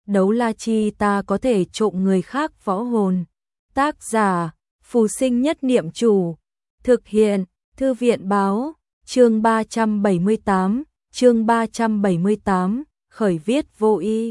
đấu la chi ta có thể trộm người khác võ hồn. Tác giả, Phù Sinh Nhất Niệm Chủ. Thực hiện, Thư viện báo, chương 378, khởi viết vô y.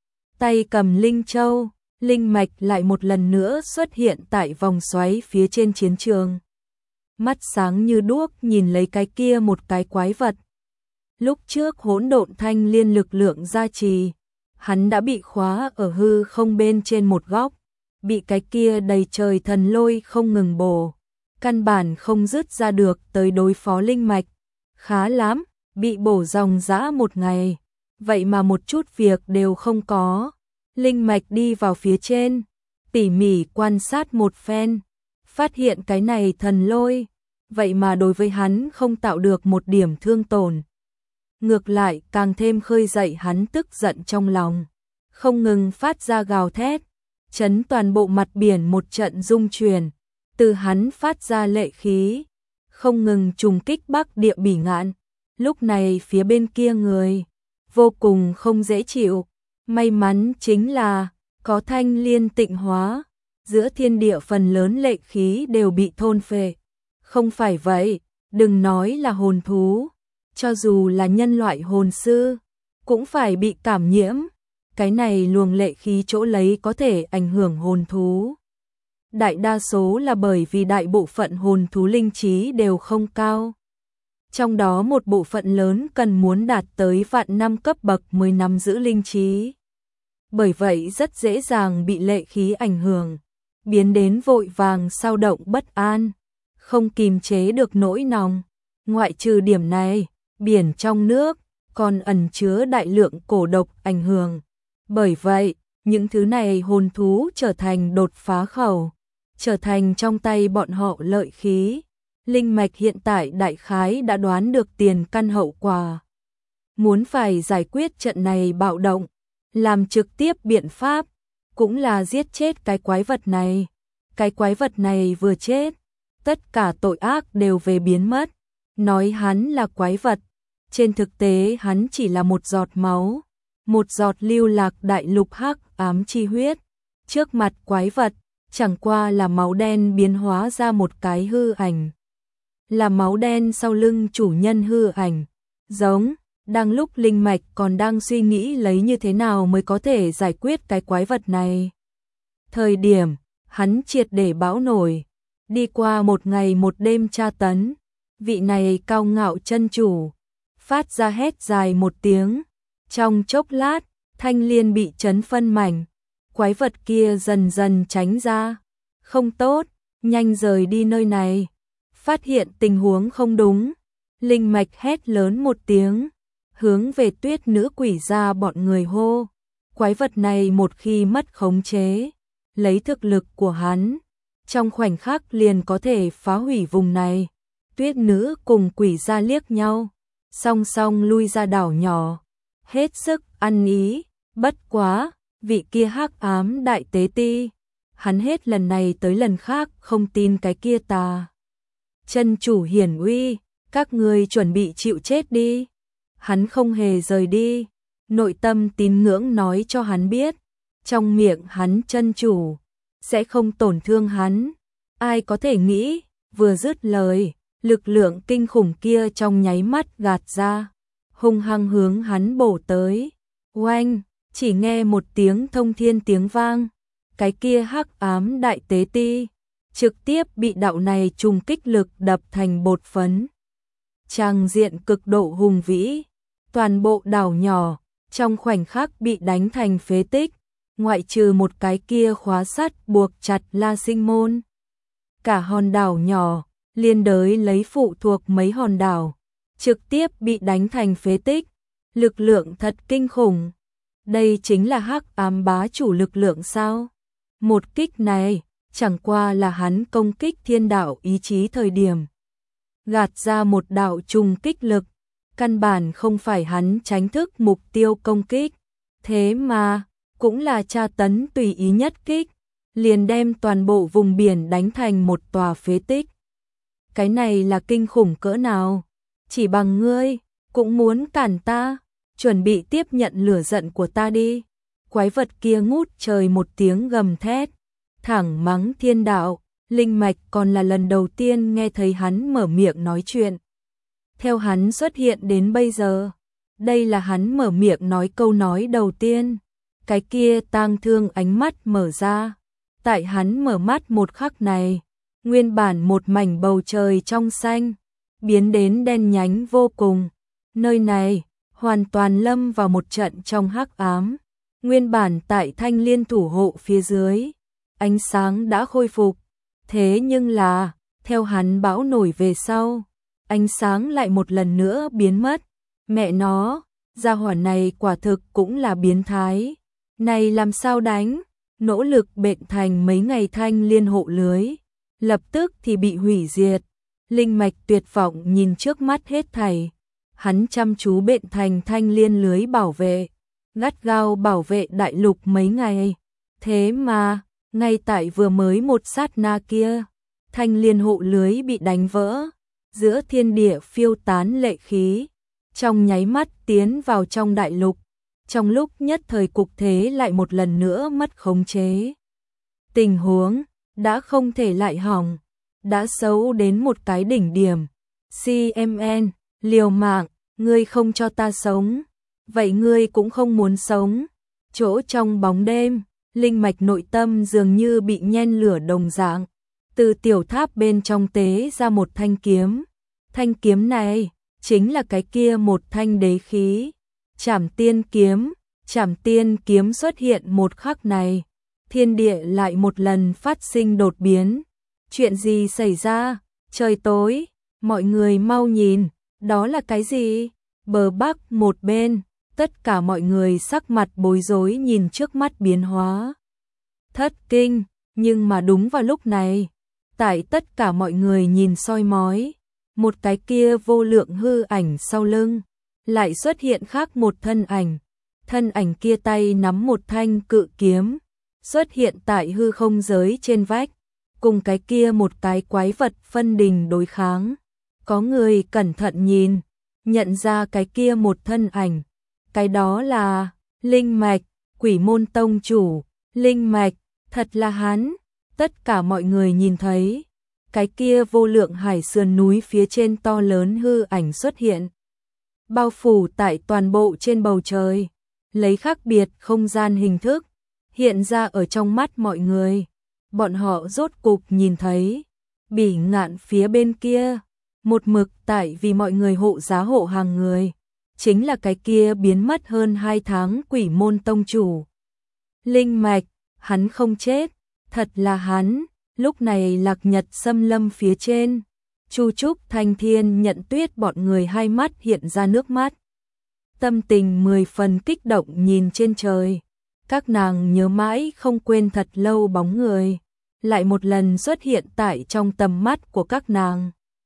Tay cầm linh châu, linh mạch lại một lần nữa xuất hiện tại vòng xoáy phía trên chiến trường. Mắt sáng như đuốc nhìn lấy cái kia một cái quái vật. Lúc trước hỗn độn thanh liên lực lượng gia trì, hắn đã bị khóa ở hư không bên trên một góc, bị cái kia đầy trời thần lôi không ngừng bổ, căn bản không dứt ra được tới đối phó linh mạch. Khá lắm, bị bổ dòng dã một ngày, vậy mà một chút việc đều không có. Linh mạch đi vào phía trên, tỉ mỉ quan sát một phen, phát hiện cái này thần lôi, vậy mà đối với hắn không tạo được một điểm thương tổn. Ngược lại càng thêm khơi dậy hắn tức giận trong lòng, không ngừng phát ra gào thét, chấn toàn bộ mặt biển một trận rung chuyển, từ hắn phát ra lệ khí, không ngừng trùng kích Bắc Địa Bỉ Ngạn. Lúc này phía bên kia người vô cùng không dễ chịu, may mắn chính là có thanh liên tịnh hóa, giữa thiên địa phần lớn lệ khí đều bị thôn phệ. Không phải vậy, đừng nói là hồn thú, cho dù là nhân loại hồn sư, cũng phải bị cảm nhiễm. Cái này luồng lệ khí chỗ lấy có thể ảnh hưởng hồn thú. Đại đa số là bởi vì đại bộ phận hồn thú linh trí đều không cao. Trong đó một bộ phận lớn cần muốn đạt tới vạn năm cấp bậc mới nắm giữ linh trí. Bởi vậy rất dễ dàng bị lệ khí ảnh hưởng, biến đến vội vàng xao động bất an, không kìm chế được nỗi lòng. Ngoại trừ điểm này, biển trong nước còn ẩn chứa đại lượng cổ độc ảnh hưởng. Bởi vậy, những thứ này hồn thú trở thành đột phá khẩu, trở thành trong tay bọn họ lợi khí. Linh mạch hiện tại đại khái đã đoán được tiền căn hậu quả. Muốn phải giải quyết trận này bạo động, làm trực tiếp biện pháp, cũng là giết chết cái quái vật này. Cái quái vật này vừa chết, tất cả tội ác đều về biến mất. Nói hắn là quái vật, trên thực tế hắn chỉ là một giọt máu, một giọt lưu lạc đại lục hắc ám chi huyết. Trước mặt quái vật, chẳng qua là máu đen biến hóa ra một cái hư ảnh. Là máu đen sau lưng chủ nhân hư ảnh. Giống, đang lúc linh mạch còn đang suy nghĩ lấy như thế nào mới có thể giải quyết cái quái vật này. Thời điểm, hắn triệt để bão nổi, đi qua một ngày một đêm tra tấn, vị này cao ngạo chân chủ, phát ra hét dài một tiếng. Trong chốc lát, thanh liên bị chấn phân mảnh, quái vật kia dần dần tránh ra. Không tốt, nhanh rời đi nơi này. Phát hiện tình huống không đúng, linh mạch hét lớn một tiếng, hướng về Tuyết Nữ Quỷ gia bọn người hô. Quái vật này một khi mất khống chế, lấy thực lực của hắn, trong khoảnh khắc liền có thể phá hủy vùng này. Tuyết Nữ cùng Quỷ gia liếc nhau, song song lui ra đảo nhỏ, hết sức ăn ý. Bất quá, vị kia hắc ám đại tế ti, hắn hết lần này tới lần khác không tin cái kia tà chân chủ hiển uy, các ngươi chuẩn bị chịu chết đi. Hắn không hề rời đi, nội tâm tín ngưỡng nói cho hắn biết, trong miệng hắn chân chủ sẽ không tổn thương hắn. Ai có thể nghĩ, vừa dứt lời, lực lượng kinh khủng kia trong nháy mắt gạt ra, hung hăng hướng hắn bổ tới. Oanh, chỉ nghe một tiếng thông thiên tiếng vang, cái kia hắc ám đại tế ti trực tiếp bị đạo này trùng kích lực đập thành bột phấn. Tràng diện cực độ hùng vĩ, toàn bộ đảo nhỏ trong khoảnh khắc bị đánh thành phế tích, ngoại trừ một cái kia khóa sắt buộc chặt La Sinh môn. Cả hòn đảo nhỏ, liên đới lấy phụ thuộc mấy hòn đảo, trực tiếp bị đánh thành phế tích, lực lượng thật kinh khủng. Đây chính là hắc ám bá chủ lực lượng sao? Một kích này, chẳng qua là hắn công kích thiên đạo ý chí thời điểm, gạt ra một đạo trùng kích lực, căn bản không phải hắn tránh thức mục tiêu công kích. Thế mà, cũng là tra tấn tùy ý nhất kích, liền đem toàn bộ vùng biển đánh thành một tòa phế tích. Cái này là kinh khủng cỡ nào? Chỉ bằng ngươi, cũng muốn cản ta, chuẩn bị tiếp nhận lửa giận của ta đi. Quái vật kia ngút trời một tiếng gầm thét, thẳng mắng thiên đạo. Linh mạch còn là lần đầu tiên nghe thấy hắn mở miệng nói chuyện. Theo hắn xuất hiện đến bây giờ, đây là hắn mở miệng nói câu nói đầu tiên. Cái kia tang thương ánh mắt mở ra. Tại hắn mở mắt một khắc này, nguyên bản một mảnh bầu trời trong xanh, biến đến đen nhánh vô cùng. Nơi này, hoàn toàn lâm vào một trận trong hắc ám. Nguyên bản tại Thanh Liên thủ hộ phía dưới, ánh sáng đã khôi phục. Thế nhưng là, theo hắn bão nổi về sau, ánh sáng lại một lần nữa biến mất. Mẹ nó, gia hỏa này quả thực cũng là biến thái. Này làm sao đánh? Nỗ lực bệnh thành mấy ngày Thanh Liên hộ lưới, lập tức thì bị hủy diệt. Linh mạch tuyệt vọng nhìn trước mắt hết thảy. Hắn chăm chú bệnh thành Thanh Liên lưới bảo vệ, gắt gao bảo vệ đại lục mấy ngày. Thế mà, ngay tại vừa mới một sát na kia, Thanh Liên hộ lưới bị đánh vỡ, giữa thiên địa phiêu tán lệ khí, trong nháy mắt tiến vào trong đại lục. Trong lúc nhất thời cục thế lại một lần nữa mất khống chế. Tình huống đã không thể lại hỏng, đã xấu đến một cái đỉnh điểm. CMN, liều mạng, ngươi không cho ta sống, vậy ngươi cũng không muốn sống. Chỗ trong bóng đêm, linh mạch nội tâm dường như bị nhen lửa đồng dạng. Từ tiểu tháp bên trong tế ra một thanh kiếm. Thanh kiếm này chính là cái kia một thanh đế khí, Trảm Tiên kiếm. Trảm Tiên kiếm xuất hiện một khắc này, thiên địa lại một lần phát sinh đột biến. Chuyện gì xảy ra? Trời tối, mọi người mau nhìn, đó là cái gì? Bờ bắc một bên, tất cả mọi người sắc mặt bối rối nhìn trước mắt biến hóa. Thất kinh, nhưng mà đúng vào lúc này, tại tất cả mọi người nhìn soi mói, một cái kia vô lượng hư ảnh sau lưng, lại xuất hiện khác một thân ảnh. Thân ảnh kia tay nắm một thanh cự kiếm, xuất hiện tại hư không giới trên vách, cùng cái kia một cái quái vật phân đình đối kháng. Có người cẩn thận nhìn, nhận ra cái kia một thân ảnh, cái đó là Linh Mạch, Quỷ Môn tông chủ. Linh Mạch, thật là hắn. Tất cả mọi người nhìn thấy, cái kia vô lượng hải sườn núi phía trên to lớn hư ảnh xuất hiện, bao phủ tại toàn bộ trên bầu trời, lấy khác biệt không gian hình thức, hiện ra ở trong mắt mọi người. Bọn họ rốt cục nhìn thấy, Bỉ Ngạn phía bên kia, một mực tại vì mọi người hộ giá hộ hàng người, chính là cái kia biến mất hơn 2 tháng Quỷ Môn tông chủ. Linh Mạch, hắn không chết, thật là hắn. Lúc này Lạc Nhật xâm lâm phía trên, Chu Trúc, Thanh Thiên, Nhận Tuyết bọn người hai mắt hiện ra nước mắt. Tâm tình 10 phần kích động nhìn trên trời. Các nàng nhớ mãi không quên thật lâu bóng người, lại một lần xuất hiện tại trong tầm mắt của các nàng.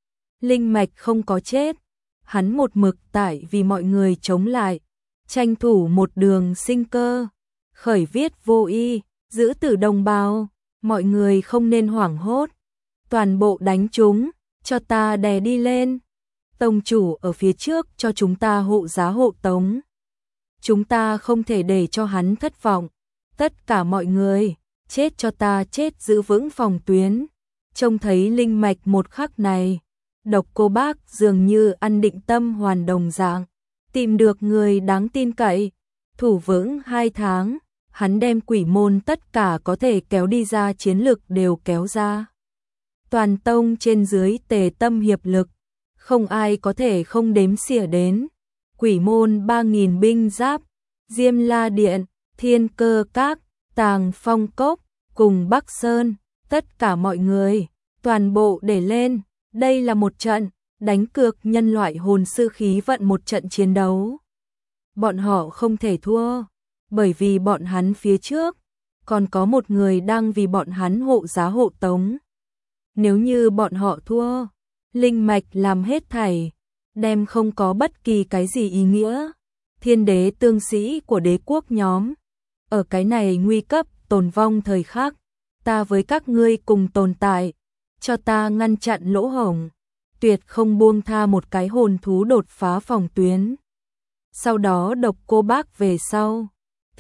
Linh Mạch không có chết, hắn một mực tại vì mọi người chống lại, tranh thủ một đường sinh cơ, khởi viết vô y, giữ tử đồng bào. Mọi người không nên hoảng hốt, toàn bộ đánh chúng, cho ta đè đi lên. Tông chủ ở phía trước cho chúng ta hộ giá hộ tống. Chúng ta không thể để cho hắn thất vọng. Tất cả mọi người, chết cho ta chết, giữ vững phòng tuyến. Trông thấy Linh Mạch một khắc này, Độc Cô Bác dường như ăn định tâm hoàn đồng dạng, tìm được người đáng tin cậy, thủ vững 2 tháng. Hắn đem Quỷ Môn tất cả có thể kéo đi ra chiến lực đều kéo ra. Toàn tông trên dưới tề tâm hiệp lực, không ai có thể không đếm xỉa đến. Quỷ Môn 3.000 binh giáp, Diêm La Điện, Thiên Cơ Các, Tàng Phong Cốc, cùng Bắc Sơn, tất cả mọi người, toàn bộ để lên. Đây là một trận đánh cược nhân loại hồn sư khí vận, một trận chiến đấu. Bọn họ không thể thua, bởi vì bọn hắn phía trước còn có một người đang vì bọn hắn hộ giá hộ tống. Nếu như bọn họ thua, Linh Mạch làm hết thảy, đem không có bất kỳ cái gì ý nghĩa. Thiên đế tương sĩ của đế quốc nhóm, ở cái này nguy cấp tồn vong thời khắc, ta với các ngươi cùng tồn tại, cho ta ngăn chặn lỗ hổng, tuyệt không buông tha một cái hồn thú đột phá phòng tuyến. Sau đó Độc Cô Bác về sau,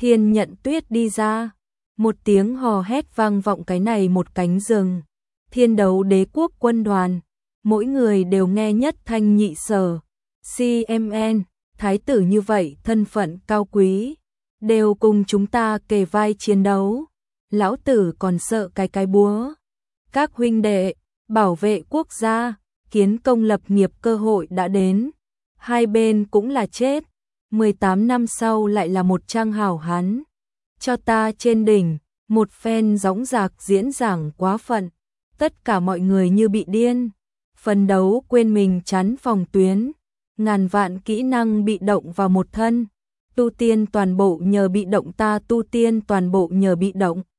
Thiên Nhận Tuyết đi ra, một tiếng hò hét vang vọng cái này một cánh rừng. Thiên Đấu Đế quốc quân đoàn, mỗi người đều nghe nhất thanh nhị sở. CMN, thái tử như vậy thân phận cao quý, đều cùng chúng ta kề vai chiến đấu. Lão tử còn sợ cái búa. Các huynh đệ, bảo vệ quốc gia, kiến công lập nghiệp cơ hội đã đến. Hai bên cũng là chết. 18 năm sau lại là một trang hảo hán. Cho ta trên đỉnh, một phen dõng dạc diễn giảng quá phận. Tất cả mọi người như bị điên. Phấn đấu quên mình chắn phòng tuyến. Ngàn vạn kỹ năng bị động vào một thân. Tu tiên toàn bộ nhờ bị động, ta tu tiên toàn bộ nhờ bị động.